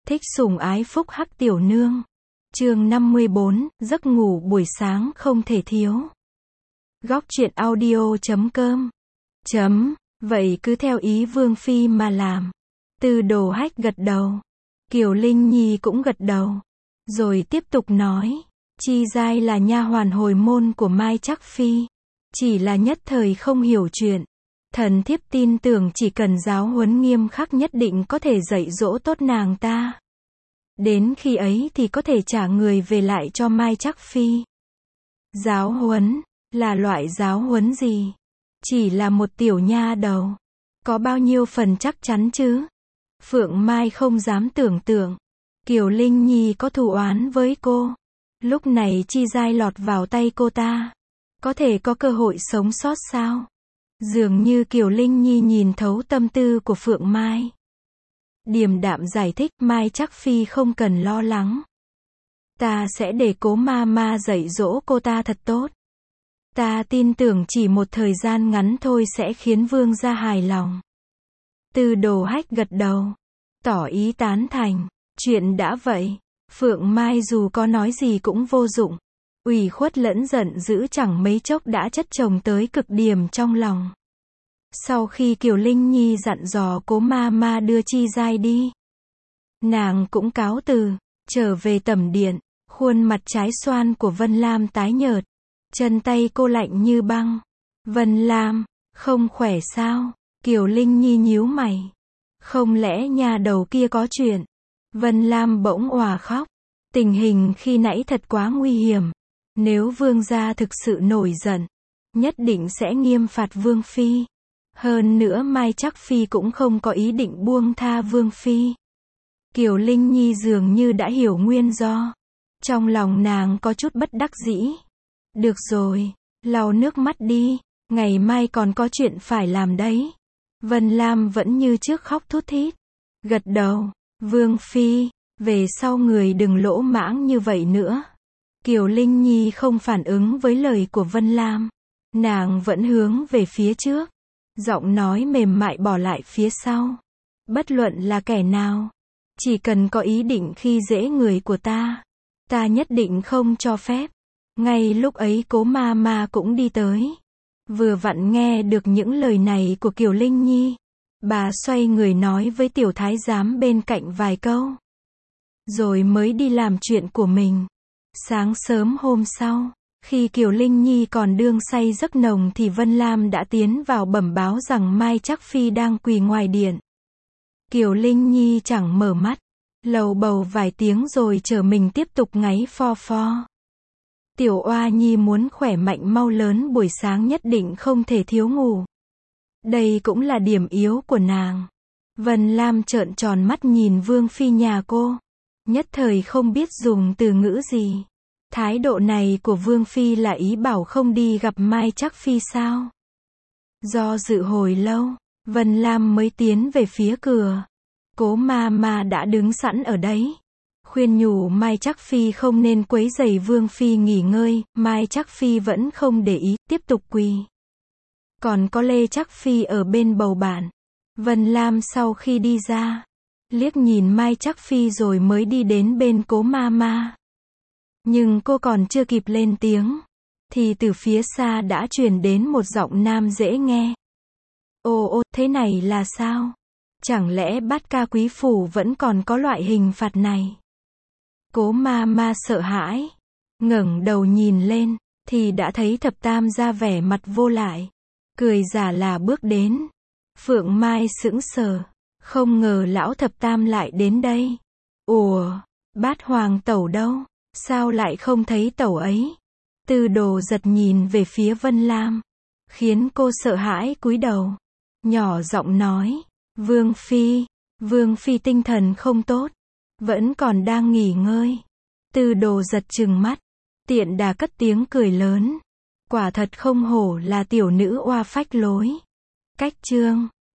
Thích sủng ái phúc hắc tiểu nương. Chương 54, giấc ngủ buổi sáng không thể thiếu. Góc truyện audio.com. Vậy cứ theo ý Vương Phi mà làm. Từ Đồ Hách gật đầu. Kiều Linh Nhi cũng gật đầu. Rồi tiếp tục nói. Chi Giai là nha hoàn hồi môn của Mai Trắc Phi. Chỉ là nhất thời không hiểu chuyện. Thần thiếp tin tưởng chỉ cần giáo huấn nghiêm khắc nhất định có thể dạy dỗ tốt nàng ta. Đến khi ấy thì có thể trả người về lại cho Mai Trắc Phi. Giáo huấn? Là loại giáo huấn gì? Chỉ là một tiểu nha đầu. Có bao nhiêu phần chắc chắn chứ? Phượng Mai không dám tưởng tượng. Kiều Linh Nhi có thù oán với cô. Lúc này Chi Giai lọt vào tay cô ta. Có thể có cơ hội sống sót sao? Dường như Kiều Linh Nhi nhìn thấu tâm tư của Phượng Mai. Điềm đạm giải thích, Mai Trắc Phi không cần lo lắng. Ta sẽ để Cố ma ma dạy dỗ cô ta thật tốt. Ta tin tưởng chỉ một thời gian ngắn thôi sẽ khiến vương gia hài lòng. Từ Đồ Hách gật đầu. Tỏ ý tán thành. Chuyện đã vậy. Phượng Mai dù có nói gì cũng vô dụng. Ủy khuất lẫn giận dữ chẳng mấy chốc đã chất chồng tới cực điểm trong lòng. Sau khi Kiều Linh Nhi dặn dò Cố ma ma đưa Chi Giai đi, nàng cũng cáo từ, trở về tẩm điện. Khuôn mặt trái xoan của Vân Lam tái nhợt, chân tay cô lạnh như băng. Vân Lam, không khỏe sao? Kiều Linh Nhi nhíu mày. Không lẽ nhà đầu kia có chuyện? Vân Lam bỗng òa khóc. Tình hình khi nãy thật quá nguy hiểm. Nếu vương gia thực sự nổi giận, nhất định sẽ nghiêm phạt Vương Phi. Hơn nữa Mai Trắc Phi cũng không có ý định buông tha Vương Phi. Kiều Linh Nhi dường như đã hiểu nguyên do. Trong lòng nàng có chút bất đắc dĩ. Được rồi, lau nước mắt đi. Ngày mai còn có chuyện phải làm đấy. Vân Lam vẫn như trước khóc thút thít. Gật đầu. Vương Phi, về sau người đừng lỗ mãng như vậy nữa. Kiều Linh Nhi không phản ứng với lời của Vân Lam. Nàng vẫn hướng về phía trước. Giọng nói mềm mại bỏ lại phía sau. Bất luận là kẻ nào, chỉ cần có ý định khi dễ người của ta, ta nhất định không cho phép. Ngay lúc ấy Cố ma ma cũng đi tới. Vừa vặn nghe được những lời này của Kiều Linh Nhi. Bà xoay người nói với tiểu thái giám bên cạnh vài câu. Rồi mới đi làm chuyện của mình. Sáng sớm hôm sau, khi Kiều Linh Nhi còn đương say giấc nồng thì Vân Lam đã tiến vào bẩm báo rằng Mai Trắc Phi đang quỳ ngoài điện. Kiều Linh Nhi chẳng mở mắt, lầu bầu vài tiếng rồi trở mình tiếp tục ngáy pho pho. Tiểu oa nhi muốn khỏe mạnh mau lớn buổi sáng nhất định không thể thiếu ngủ. Đây cũng là điểm yếu của nàng. Vân Lam trợn tròn mắt nhìn Vương Phi nhà cô. Nhất thời không biết dùng từ ngữ gì. Thái độ này của Vương Phi là ý bảo không đi gặp Mai Trắc Phi sao? Do dự hồi lâu, Vân Lam mới tiến về phía cửa. Cố ma ma đã đứng sẵn ở đấy. Khuyên nhủ Mai Trắc Phi không nên quấy rầy Vương Phi nghỉ ngơi. Mai Trắc Phi vẫn không để ý, tiếp tục quỳ. Còn có Lê Trắc Phi ở bên bầu bạn. Vân Lam sau khi đi ra, liếc nhìn Mai Trắc Phi rồi mới đi đến bên Cố ma ma. Nhưng cô còn chưa kịp lên tiếng, thì từ phía xa đã truyền đến một giọng nam dễ nghe. Ô, thế này là sao? Chẳng lẽ Bát Ca Quý Phủ vẫn còn có loại hình phạt này? Cố ma ma sợ hãi, ngẩng đầu nhìn lên, thì đã thấy Thập Tam ra vẻ mặt vô lại, cười giả là bước đến. Phượng Mai sững sờ, không ngờ lão Thập Tam lại đến đây. Ủa, Bát Hoàng tẩu đâu? Sao lại không thấy tẩu ấy? Từ Đồ giật nhìn về phía Vân Lam, khiến cô sợ hãi cúi đầu, nhỏ giọng nói, Vương Phi tinh thần không tốt, vẫn còn đang nghỉ ngơi. Từ Đồ giật trừng mắt, tiện đà cất tiếng cười lớn, quả thật không hổ là tiểu nữ oa phách lối. Cách chương